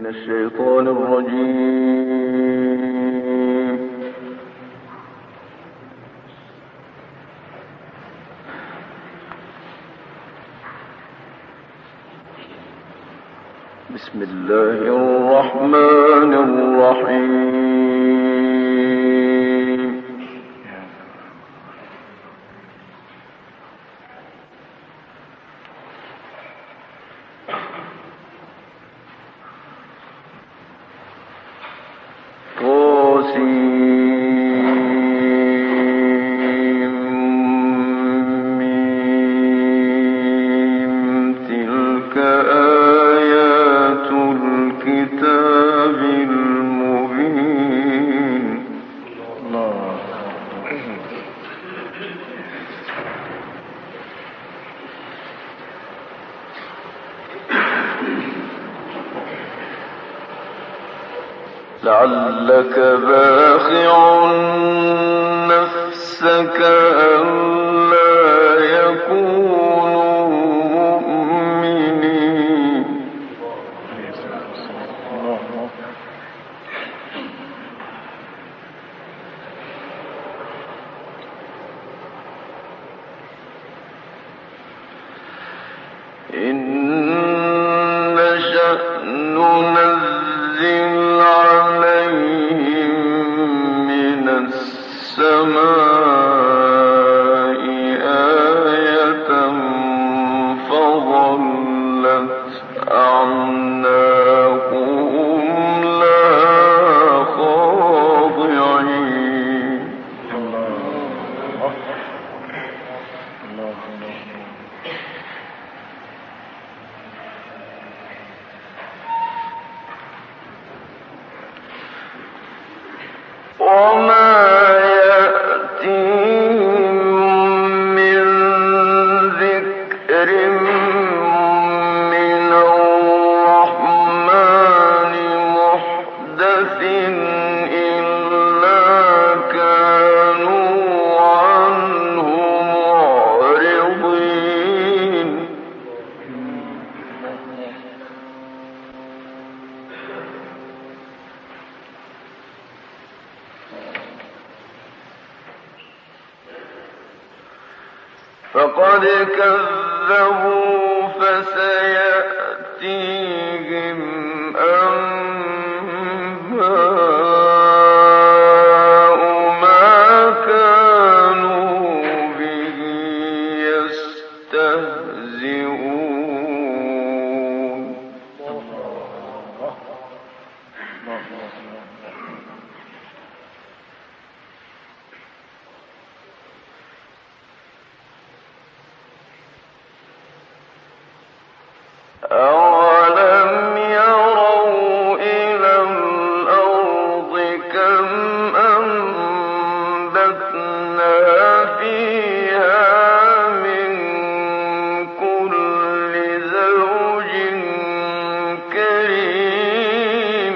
الشيطان الرجيم. بسم الله الرحمن الرحيم. لعلك باخع نفسك ألا يكونوا مؤمنين. إن شأن ننزل عليهم من السماء آية فظلت أعناقهم لها خاضعين. وما يأتيهم من ذكر من الرحمن محدث إلا كانوا عنه معرضين. فقد كذبوا فسيأتيهم أنباء ما كانوا به يستهزئون. أولم يروا إلى الأرض كم أنبتنا فيها من كل زوج كريم.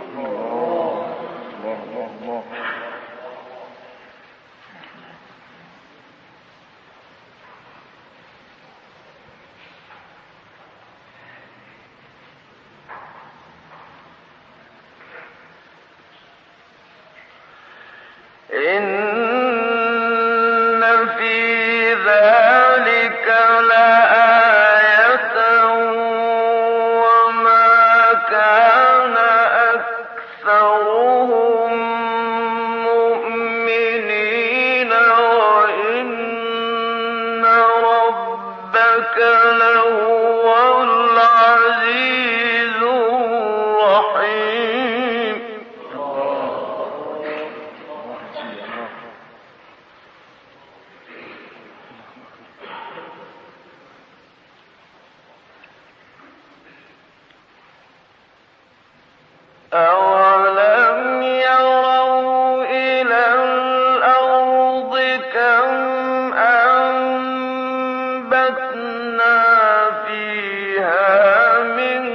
إن في ذلك لآية وما كان أكثرهم مؤمنين وإن ربك لهو العزيز الرحيم. أولم يروا إلى الأرض كم أنبتنا فيها من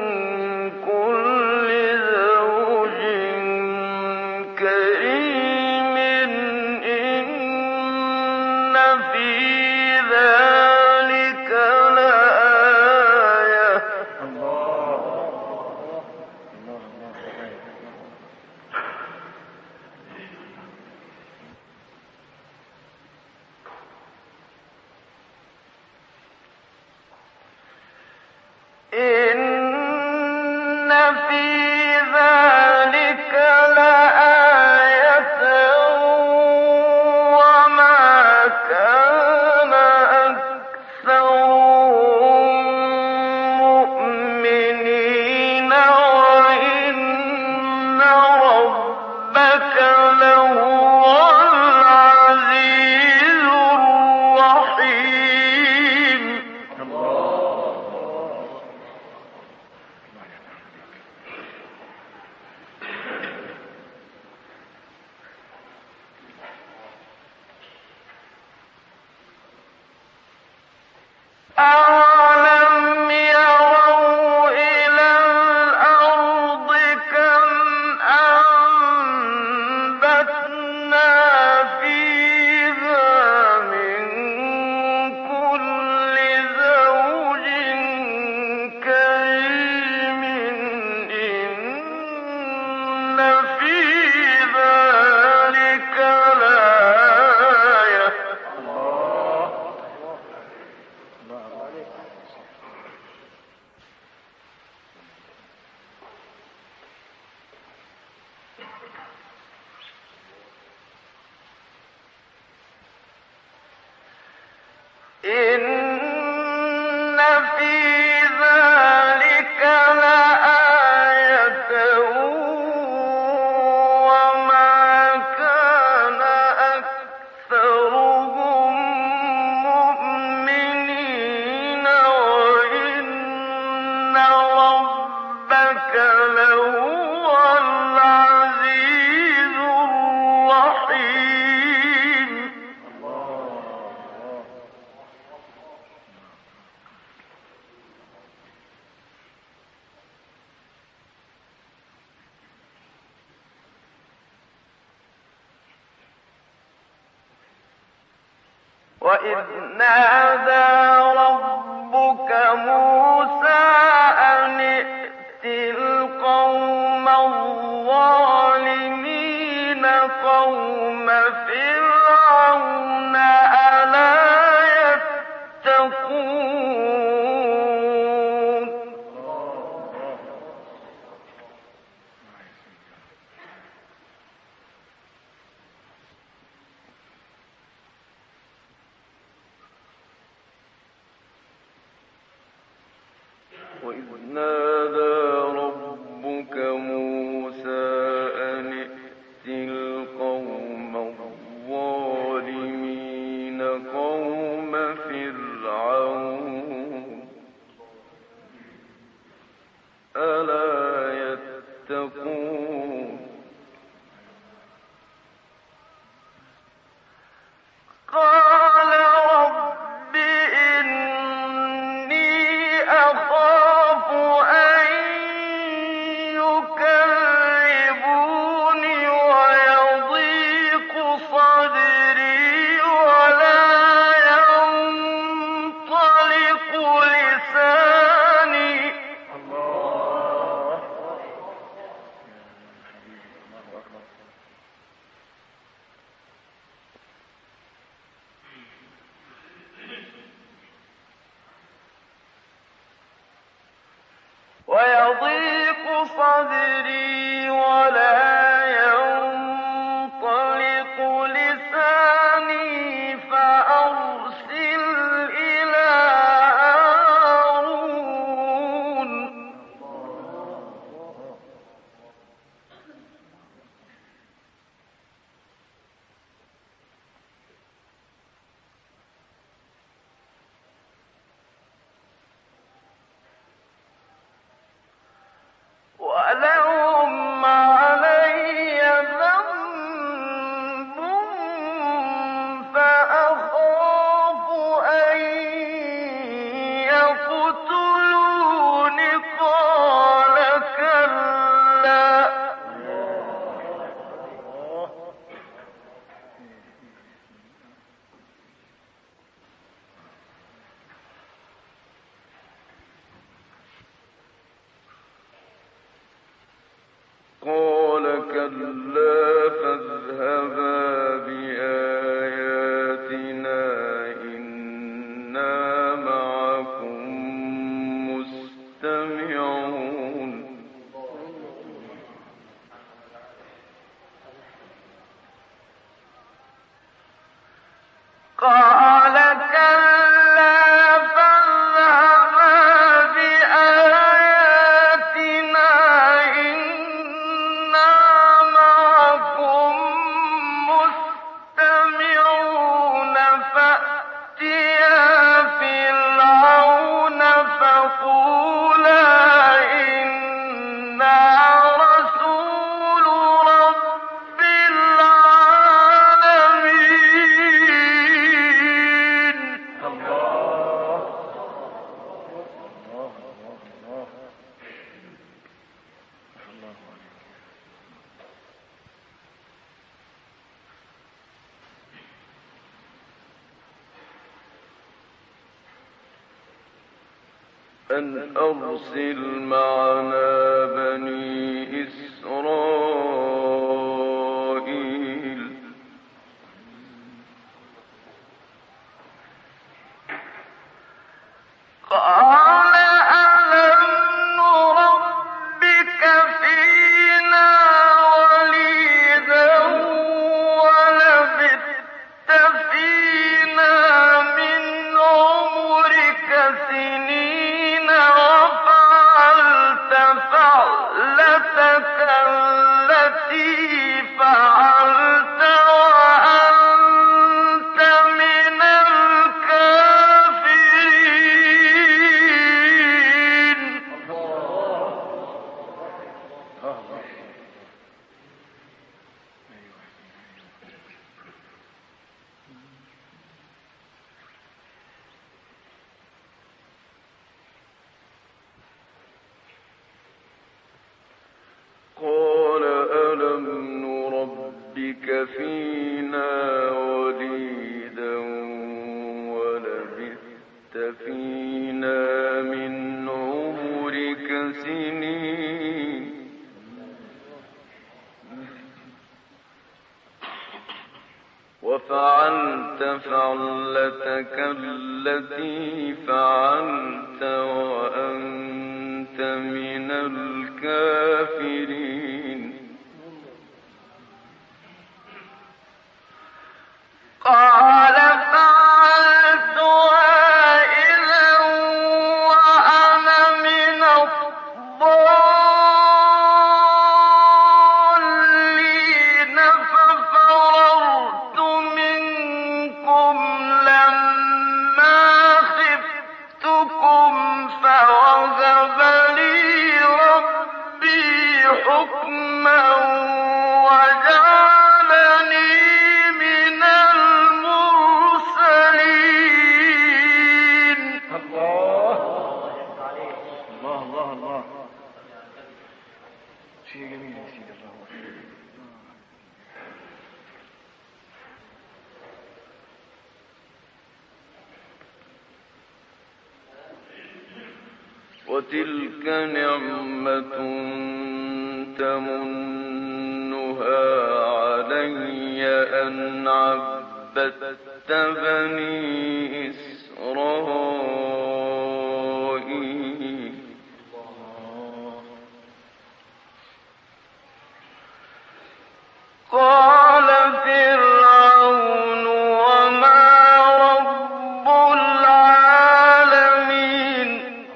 كل زوج كريم. إن في ذلك لآية لآية وما كان أكثرهم مؤمنين وإن ربك لهو العزيز الرحيم. أَوَلَمْ يَرَوْا إِلَى الْأَرْضِ كَمْ أَنبَتْنَا فِيهَا مِن كُلِّ زَوْجٍ كَرِيمٍ إِنَّ فِي ذَلِكَ لَآيَةً. إِنَّ فِي ذَلِكَ لَآيَةً وَمَا كَانَ أَكْثَرُهُم مُّؤْمِنِينَ وَإِنَّ رَبَّكَ لَهُوَ الْعَزِيزُ الرَّحِيمُ. وَإِذْ نَادَىٰ رَبُّكَ مُوسَىٰ أَنِ ائْتِ الْقَوْمَ الظَّالِمِينَ قَوْمَ فِرْعَوْنَ أَلَا يَتَّقُونَ. وَإِذْ نَادَىٰ رَبُّكَ مُوسَىٰ أَنِ ائْتِ الْقَوْمَ الظَّالِمِينَ قَوْمَ فِرْعَوْنَ أَلَا يَتَّقُونَ. قَالَ رَبِّ إِنِّي أَخَافُ أَن يُكَذِّبُونِ وَيَضِيقُ صَدْرِي وَلَا يَنطَلِقُ لِسَانِي. وَيَضِيقُ صَدْرِي وَلَا يَنطَلِقُ لِسَانِي فَأَرْسِلْ إِلَىٰ هَارُونَ. وَلَهُمْ عَلَيَّ ذَنبٌ فَأَخَافُ أَن يَقْتُلُونِ. قَالَ كَلَّا فاذهبا بِآيَاتِنَا إِنَّا مَعَكُم مُّسْتَمِعُونَ. أن أرسل معنا بني إسرائيل قال ألم نربك فينا وليدا ولبثت فينا من عمرك سنين وفعلت فعلتك التي فعلت وأنت من الكافرين. قال ألم نربك فينا وليدا ولبثت فينا من عمرك سنين وفعلت فعلتك التي فعلت وأنت من الكافرين. قال فعلتها إذا وأنا من الضالين ففررت منكم لما خفتكم فوهب لي ربي حكما وجعلني من المرسلين. الله الله الله الله، شيء جميل يا سيدي. الله وتلك نعمة تمنها علي أن عبدت بني إسرائيل. قال فرعون وما رب العالمين.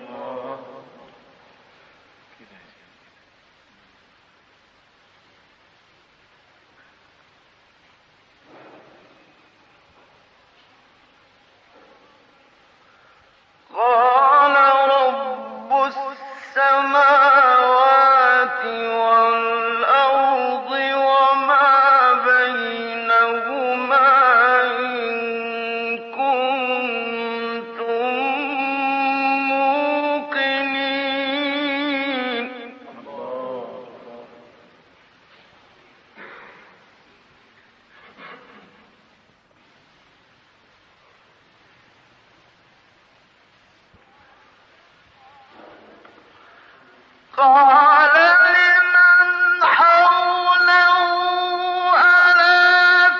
قال رب السماوات والأرض وما بينهما إن كنتم موقنين. قال لمن حوله ألا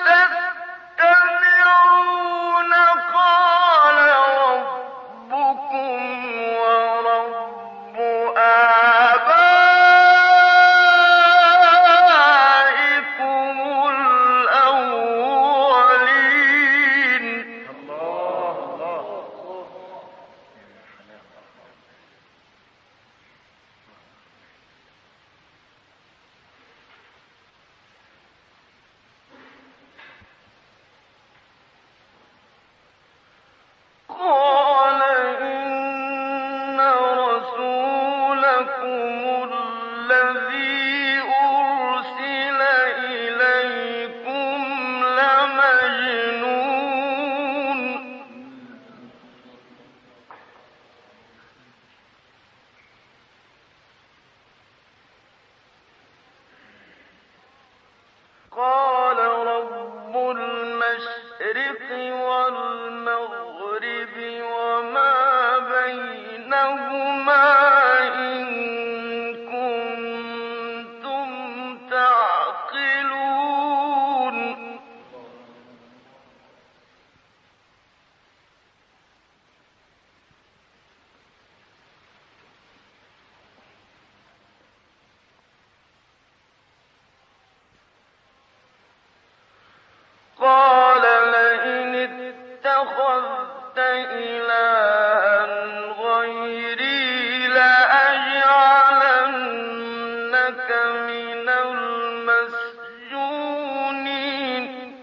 تستمعون قال ربكم ورب آبائكم الأولين. قال لئن اتخذت إلها غيري لأجعلنك من المسجونين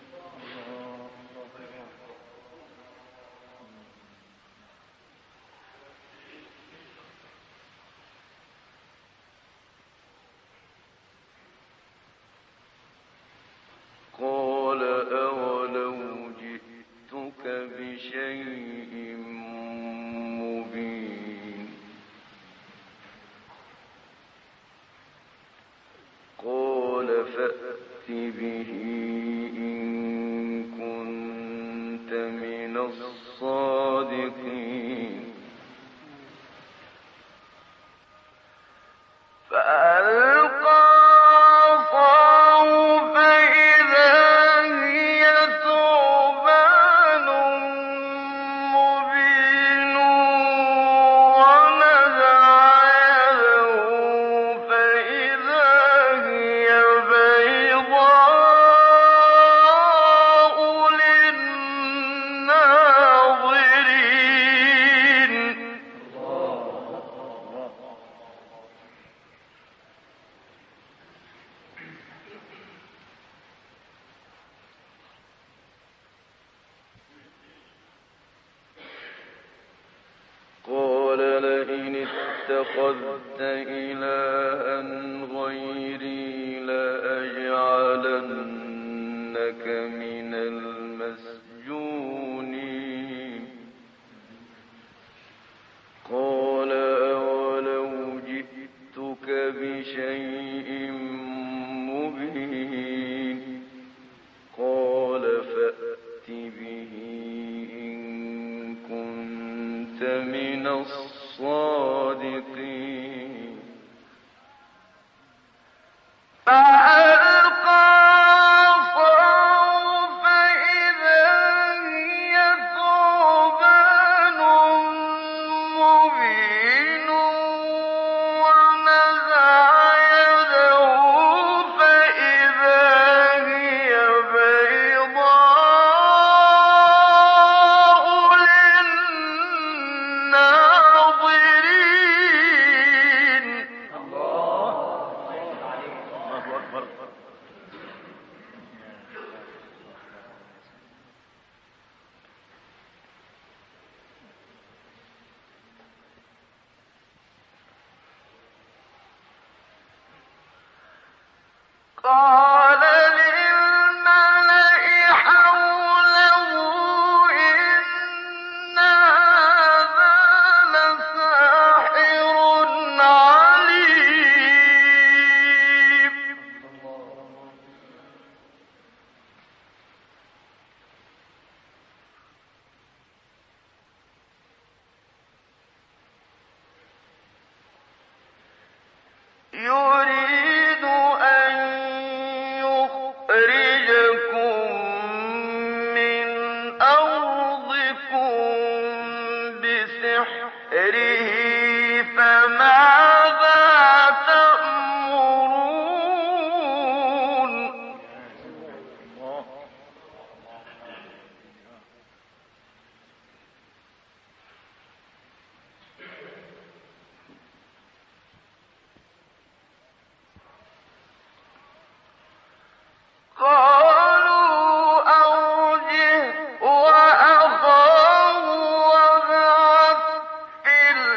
قال أولو جئتك بشيء مبين قال فأت به إن كنت من الصادقين فألقى عصاه فإذا هي ثعبان مبين ونزع يده فإذا هي بيضاء للناظرين قال لئن اتخذت إلها غيري لأجعلنك من المسجونين قال أولو جئتك بشيء مبين قال فأت به إن كنت من الصادقين فألقى عصاه فإذا هي ثعبان مبين ونزع يده فإذا هي بيضاء للناظرين الله أكبر. قال للملأ حوله إن هذا لساحر عليم يريد أن يخرجكم من أرضكم بسحره فماذا تأمرون قالوا أرجه وأخاه وابعث في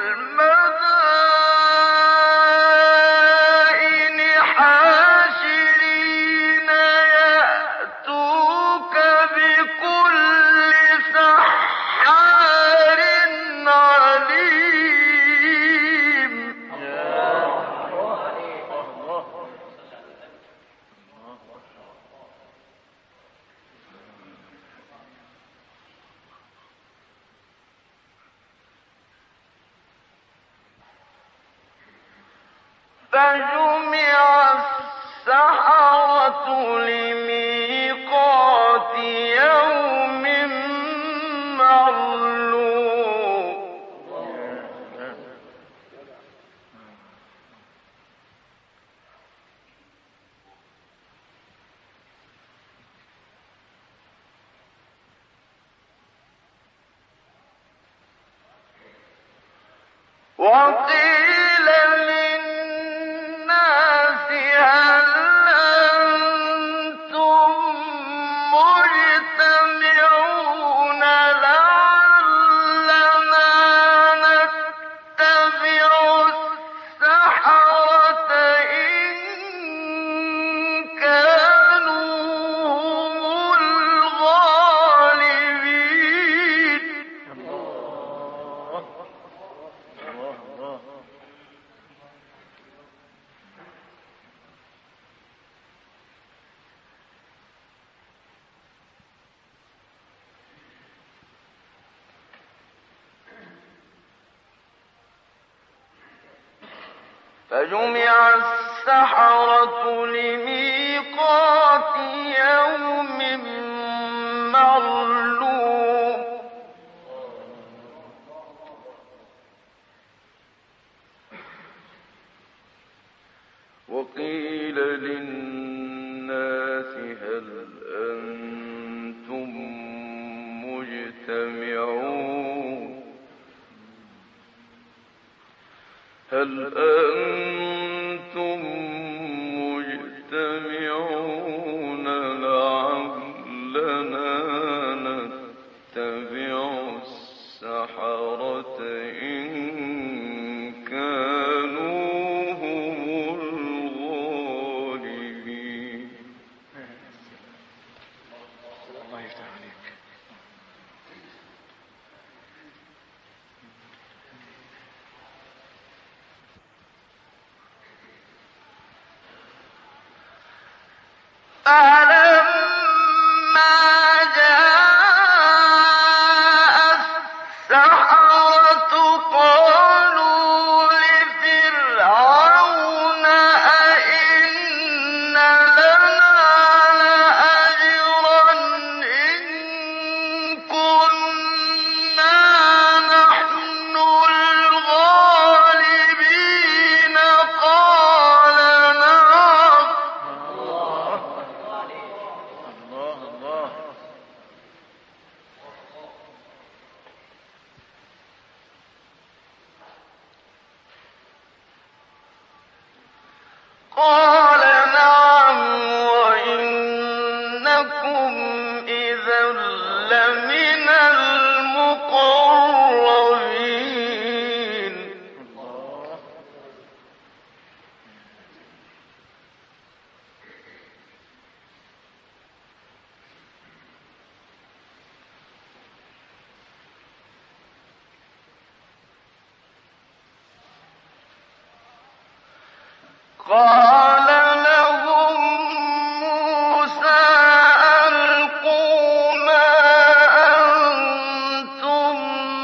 المدائن حاشرين يأتوك بكل سحار عليم فجمع السحرة لميقات يوم معلوم وقيل للناس هل أنتم مجتمعون لعلنا نتبع السحرة إن كانوا هم الغالبين. الله الله. فجمع السحرة لميقات يوم معلوم وقيل للناس هل أنتم مجتمعون لعلنا نتبع السحرة إن كانوا هم الغالبين. الله يفتح عليك. فلما جاء السحرة قالوا لفرعون أئن لنا لأجرا إن كنا نحن الغالبين قال نعم. الله الله. قال نعم وإنكم إذا لمن المقربين. الله. قال لهم موسى ألقوا ما أنتم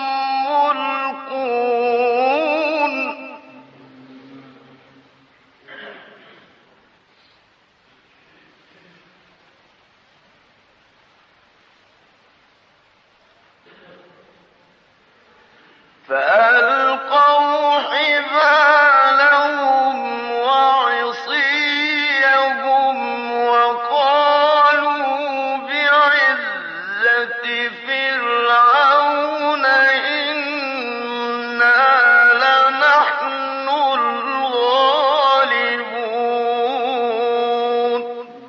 ملقون فألقوا حبالهم وعصيهم وقالوا بعزة فرعون إنا لنحن الغالبون.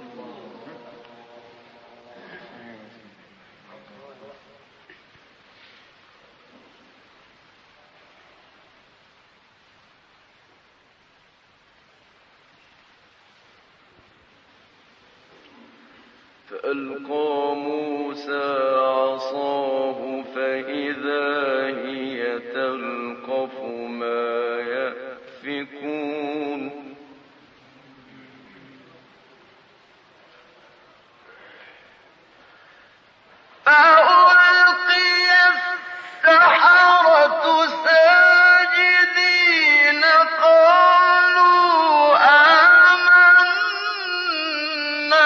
فألقى موسى عصاه فإذا هي تلقف ما يأفكون فألقي السحرة ساجدين قالوا آمنا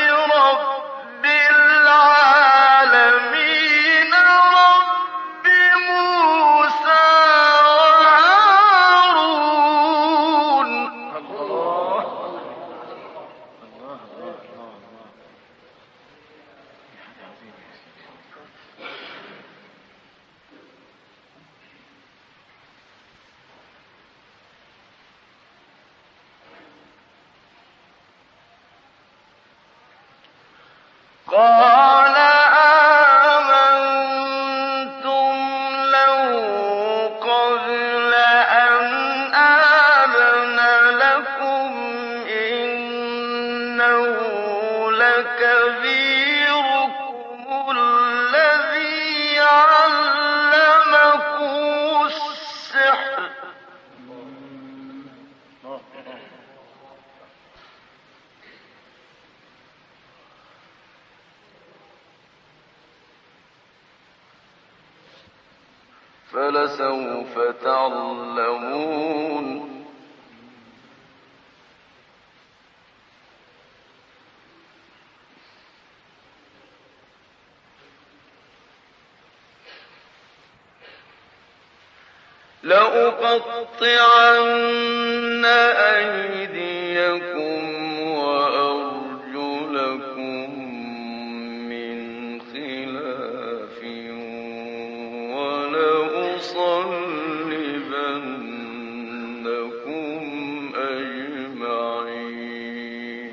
برب العالمين رب قال آمنتم له قبل أن آذن لكم إنه لكبيركم الذي علمكم السحر فلسوف تعلمون لأقطعن أيديكم وأرجلكم من خلاف ولأصلبنكم أجمعين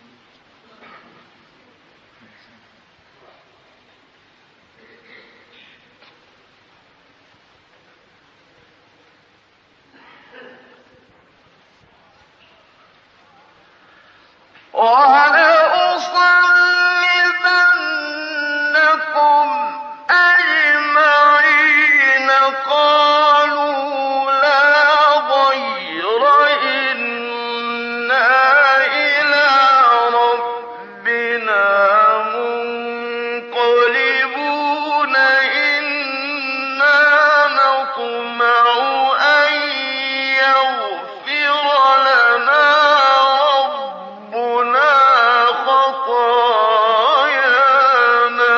ولأصلبنكم أجمعين قالوا لا ضير إنا إلى ربنا منقلبون إنا نطمع أن يغفر لنا ربنا خطايانا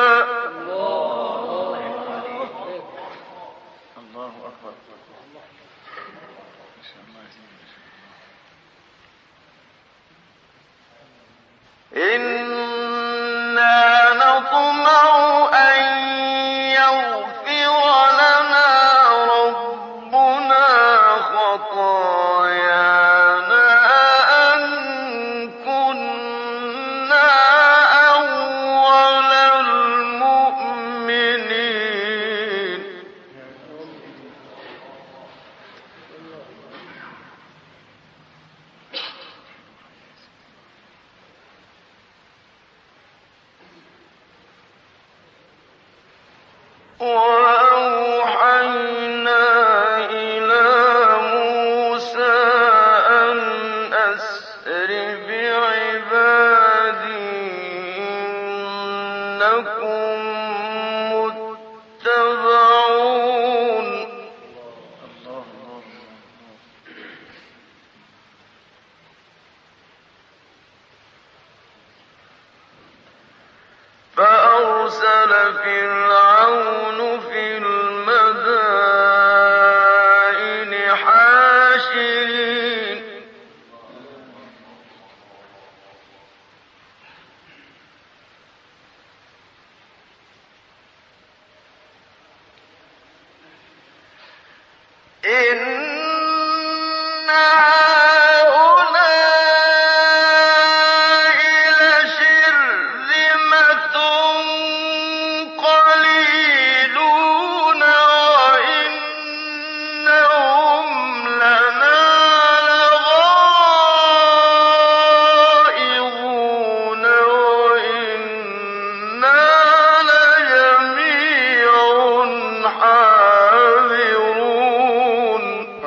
الله أكبر. ما شاء الله إنا نطمع أن يغفر لنا ربنا خطايانا أن كنا أول المؤمنين وأوحينا إلى موسى أن أسر بعبادي إنكم متبعون فأرسل فرعون في المدائن حاشرين إن هؤلاء لشرذمة قليلون وإنهم لنا لغائظون وإنا لجميع حاذرون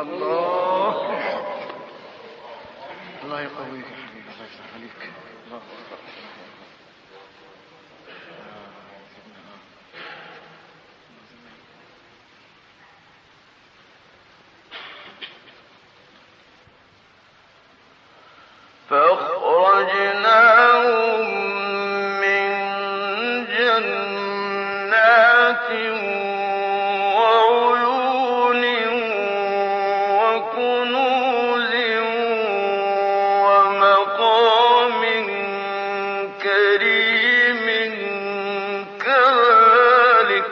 الله يقويك يا حبيبي، الله يفتح عليك. الله أكبر. فأخرجناهم من جنات وعيون وكنوز ومقام كريم كذلك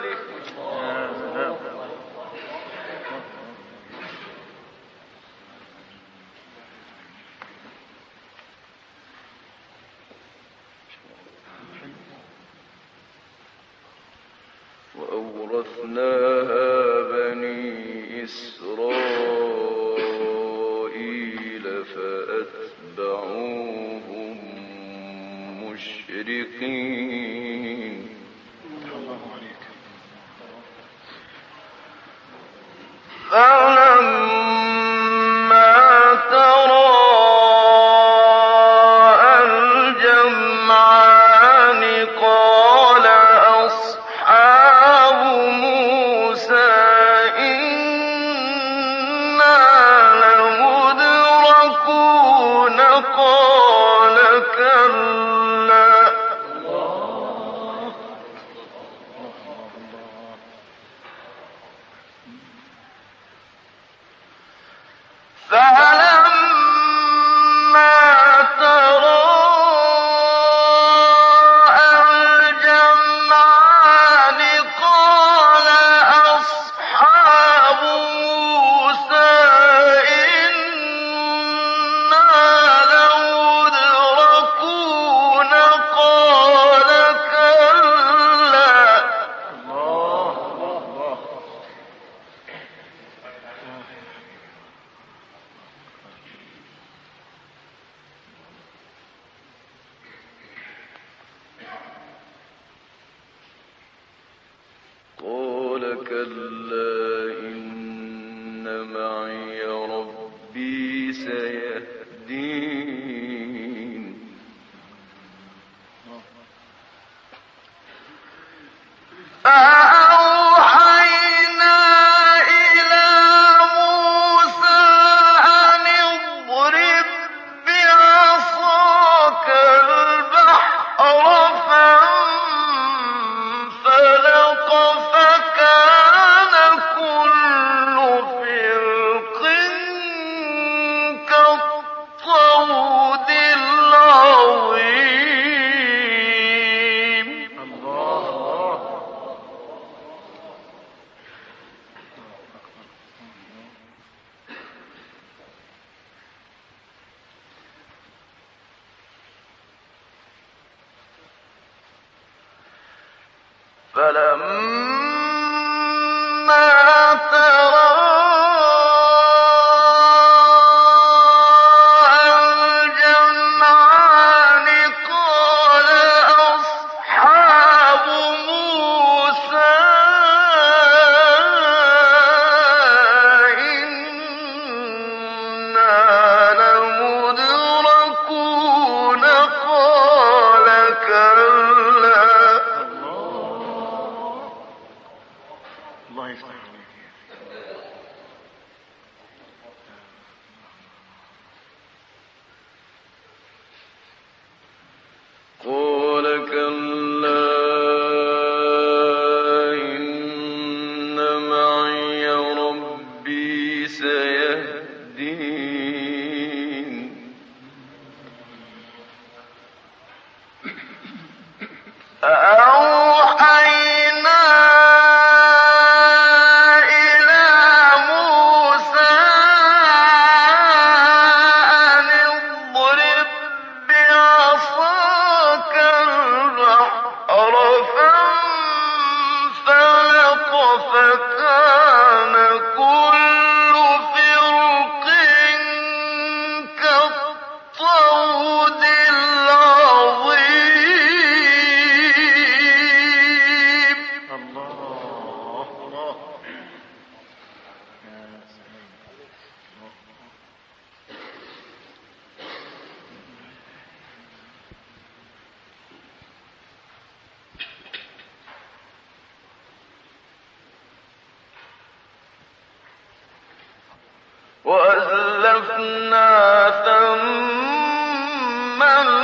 فأتبعوهم مشرقين الله عليك. فلما تراءى الجمعان قال أصحاب موسى إنا لمدركون قال كلا فلما تراءى الجمعان قال أصحاب موسى إنا لمدركون قال كلا قال كلا إن معي ربي سيهدين فأوحينا إلى موسى أن اضرب بعصاك البحر فانفلق فكان كل فرق كالطود العظيم فلما تراءى الجمعان قال أصحاب موسى إنا لمدركون قال كلا الله يفتح عليك. قال كلا إن معي ربي سيهدين فأوحينا إلى موسى أن اضرب بعصاك البحر فانفلق فكان كل فرق كالطود العظيم الله. يا سلام. وأزلفنا ثم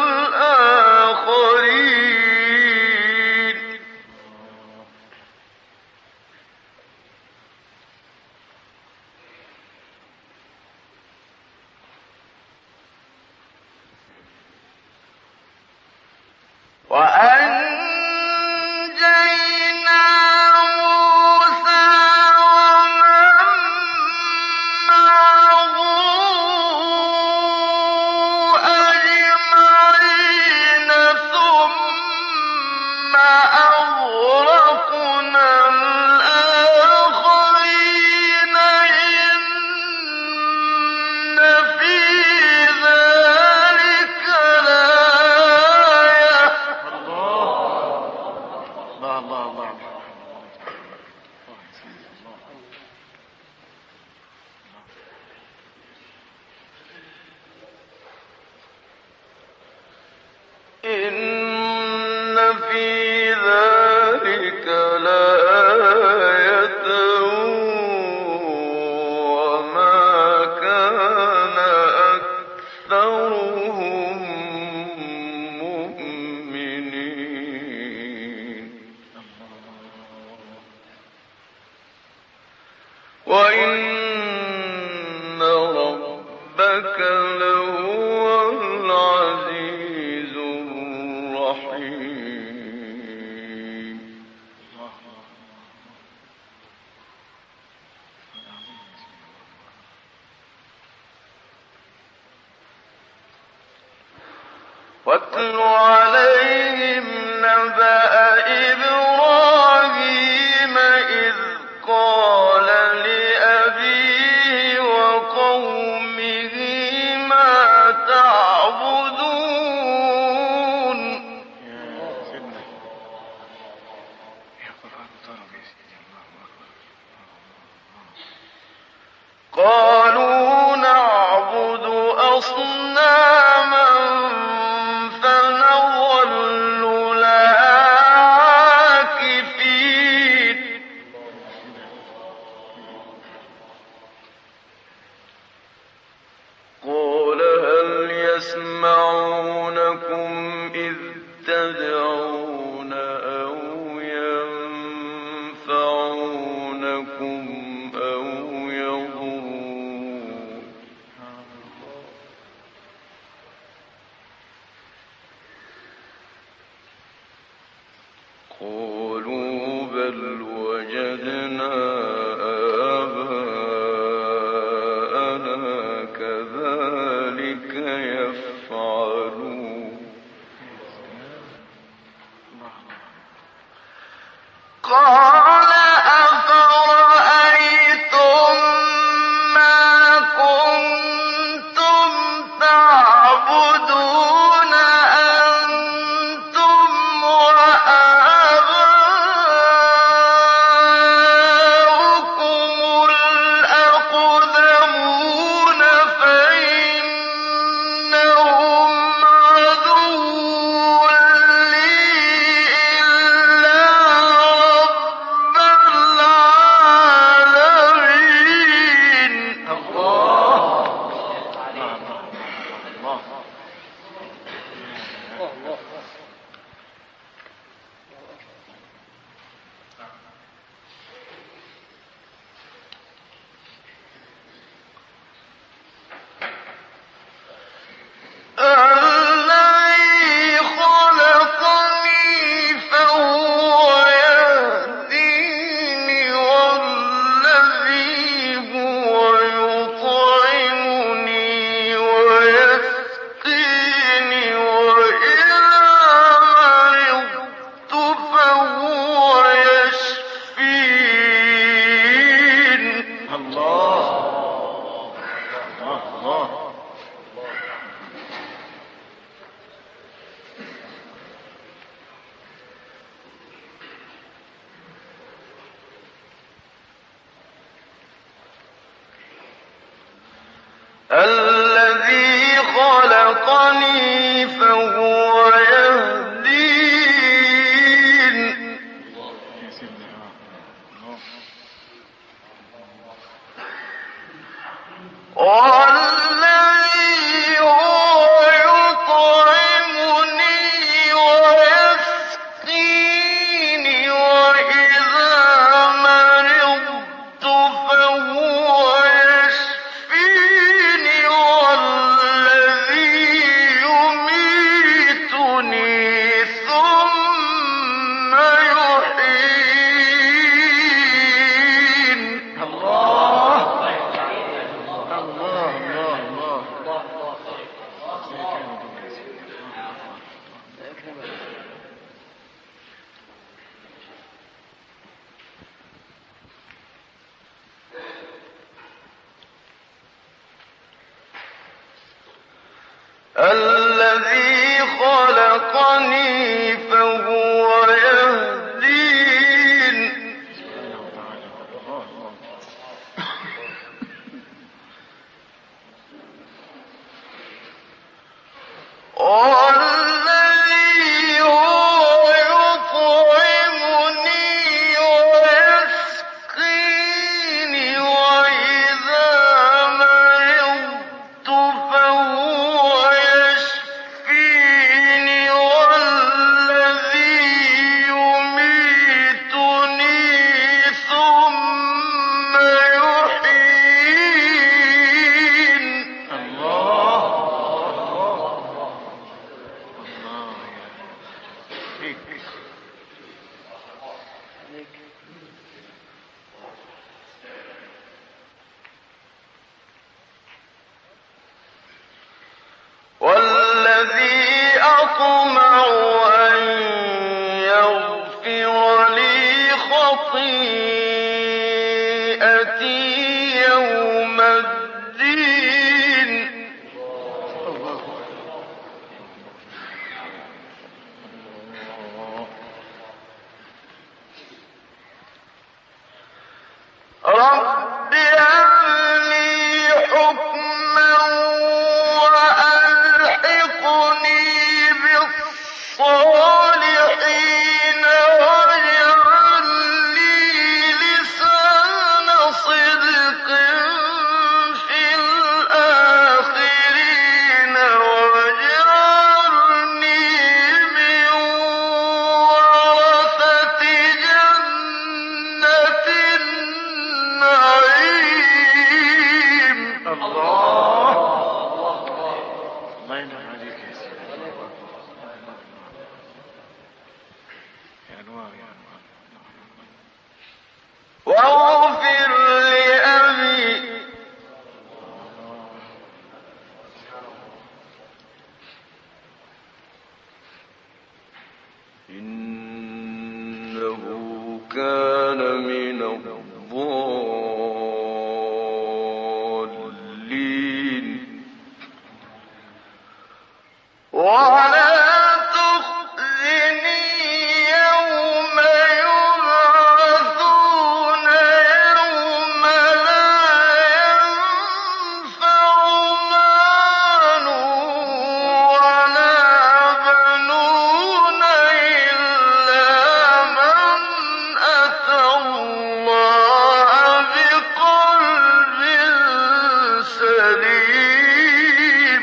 الآخرين وأنجينا موسى ومن معه أجمعين ثم أغرقنا الآخرين إن في ذلك أكثرهم مؤمنين وإن ربك لهو العزيز الرحيم واتل عليهم نبأ إبراهيم إذ قال لأبيه وقومه ما تعبدون قالوا نعبد أصناما فنظل لها عاكفين قال هل يسمعونكم إذ تدعون أو ينفعونكم أو يضرون قالوا بل وجدنا آباءنا كذلك يفعلون قال أفرأيتم ما كنتم تعبدون أنتم وآباؤكم الأقدمون فإنهم عدو لي إلا رب العالمين الذي خلقني فهو يهديني والذي هو يطعمني ويسقيني وإذا مرضت فهو يشفين الذي خلقني فهو يهدين والذي هو يطعمني ويسقيني وإذا مرضت فهو يشفيني والذي يميتني ثم يحيين الذي خلقني فهو يهدين والذي هو يطعمني ويسقيني وإذا مرضت فهو أطمع أن يغفر لي خطيئتي يوم الدين. رب هب لي حكما وألحقني بالصالحين واجعل لي لسان صدق في الآخرين واجعلني من ورثة جنة النعيم. الله ينعم عليك يا سيدي. يا أنوار يا أنوار. واغفر لأبي إنه كان من الضالين. ولا تخزني يوم يبعثون يوم لا ينفع مال ولا بنون إلا من أتى الله بقلب سليم.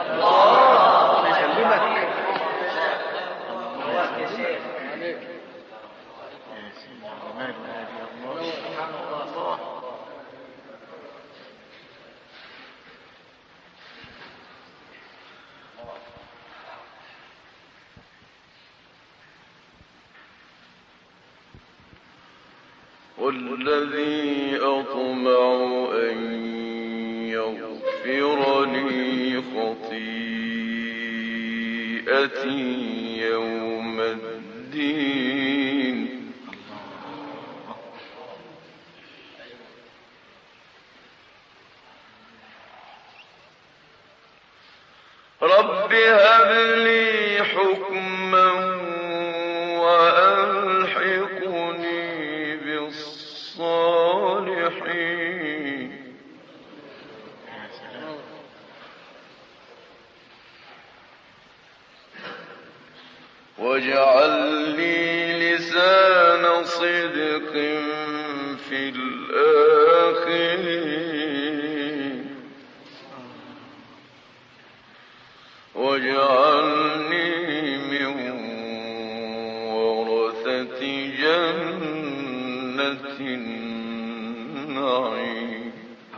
والذي أطمع أن يغفر لي خطيئتي يوم الدين. رب هب لي حكما وألحقني بالصالحين واجعل لي لسان صدق في الآخرين واجعلني من ورثة جنة النعيم.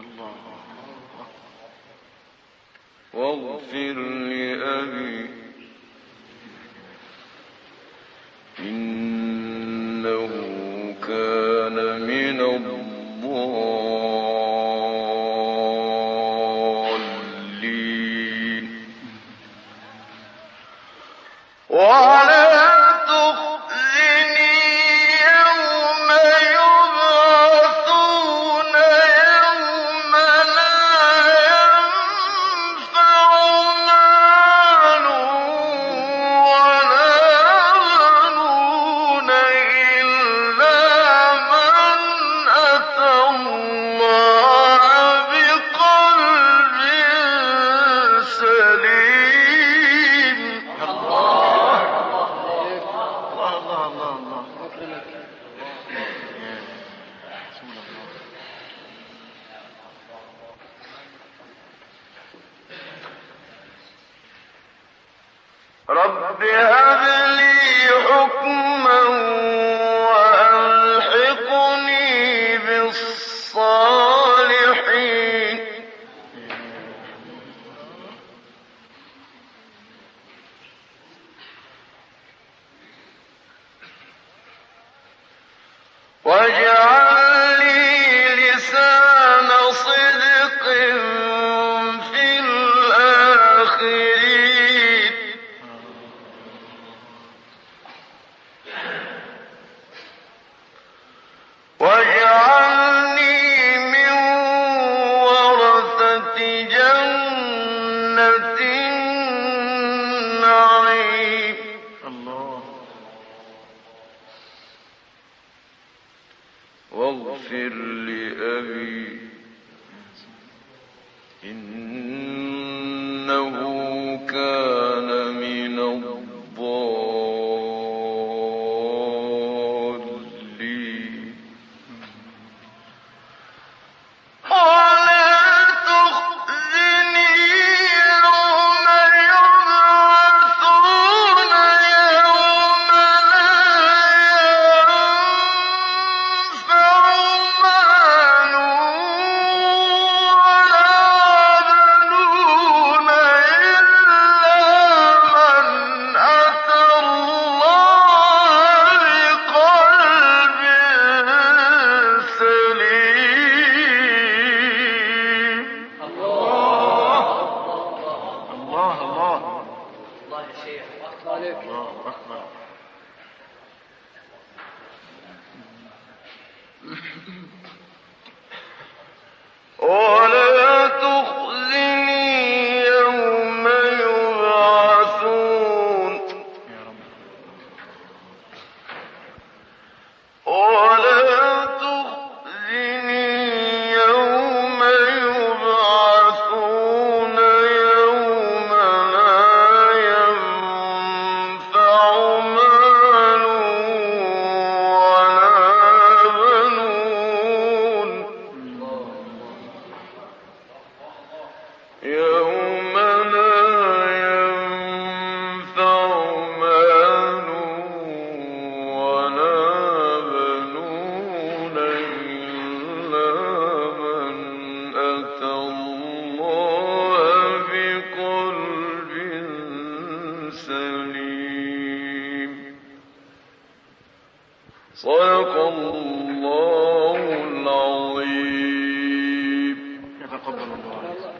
واغفر لأبي إنه كان من الضالين. ولا تخزني يوم يبعثون يوم لا ينفع مال ولا بنون إلا من أتى الله بقلب سليم. رب هب لي حكما وألحقني بالصالحين واجعل لي لسان صدق في الآخرين النعيم الله. واغفر لأبي إنه كان من الضالين ولا تخزني يوم يبعثون يوم لا ينفع مال ولا بنون إلا من أتى الله بقلب سليم الله الله الله أكبر. ولا تخزني يوم يبعثون يا رب. ولا تخزني يوم يبعثون يوم لا ينفع مال ولا بنون يوم لا ينفع مال ولا بنون إلا من أتى الله بقلب سليم صدق الله العظيم يتقبل الله.